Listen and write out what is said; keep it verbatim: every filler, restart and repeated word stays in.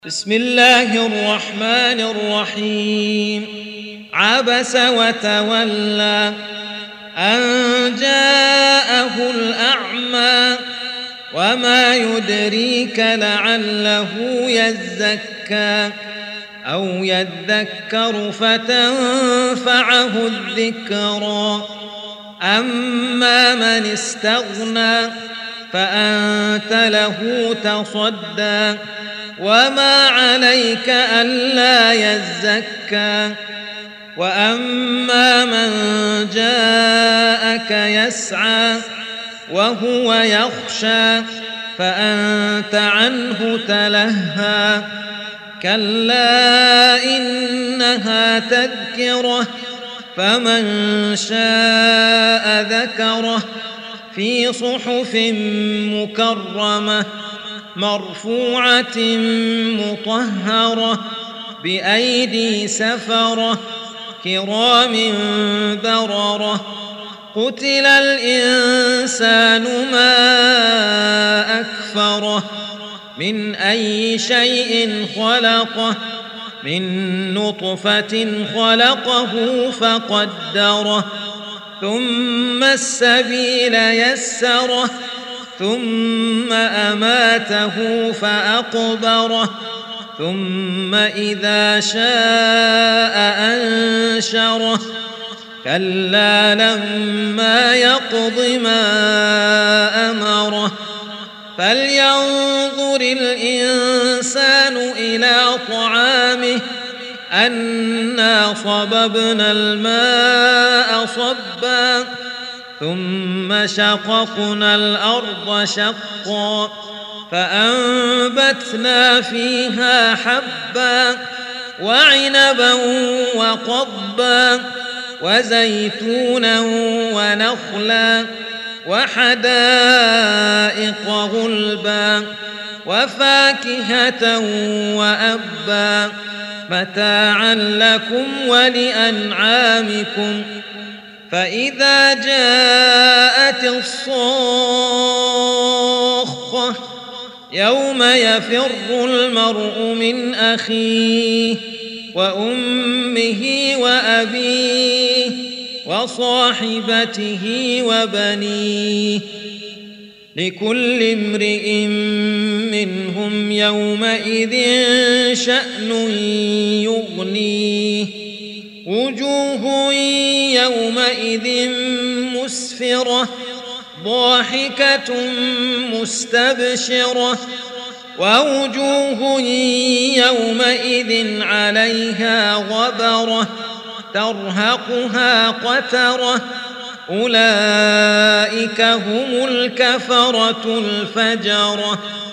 بسم الله الرحمن الرحيم. عبس وتولى أن جاءه الأعمى وما يدريك لعله يزكى أو يذكر فتنفعه الذكرى. أما من استغنى فأنت له تصدى وما عليك ألا يزكى. وأما من جاءك يسعى وهو يخشى فأنت عنه تلهى. كلا إنها تذكرة فمن شاء ذكره في صحف مكرمة مرفوعة مطهرة بأيدي سفرة كرام بررة. قتل الإنسان ما أكفره من أي شيء خلقه من نطفة خلقه فقدره ثم السبيل يسره ثم أماته فأقبره ثم إذا شاء أنشره. كلا لما يقض ما أمره. فلينظر الإنسان إلى طعامه أنا صببنا الماء صبا ثم شققنا الأرض شقا فأنبتنا فيها حبا وعنبا وقضبا وزيتونا ونخلا وحدائق غلبا وفاكهة وأبا متاعا لكم ولأنعامكم. فإذا جاءت الصاخة يوم يفر المرء من أخيه وأمه وأبيه وصاحبته وبنيه لكل امرئ منهم يومئذ شأن يغنيه. وجوه يومئذ مسفرة ضاحكة مستبشرة ووجوه يومئذ عليها غبرة ترهقها قترة أولئك هم الكفرة الفجرة.